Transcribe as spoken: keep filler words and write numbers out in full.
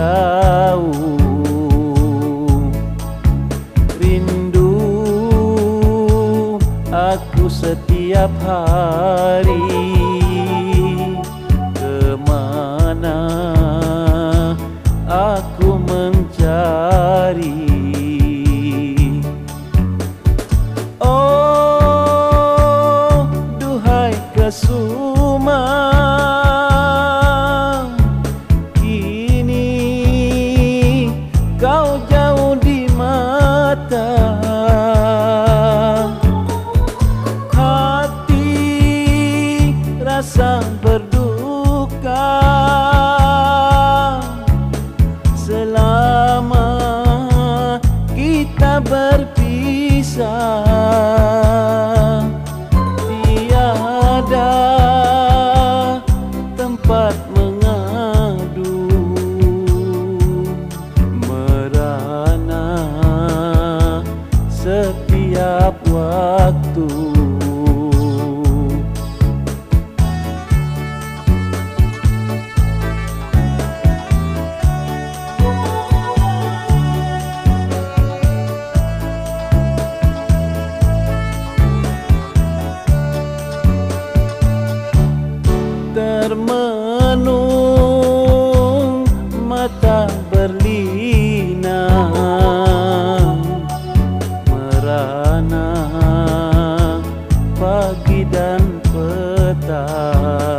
jauh. Rindu aku setiap hari, kemana aku mencari. Oh, duhai Kesuma, kini kau jauh di mata. Hati rasa berduka selama kita berpisah. Tiada tempat mengadu, merana setiap waktu. Termenung mata berlinang, merana pagi dan petang.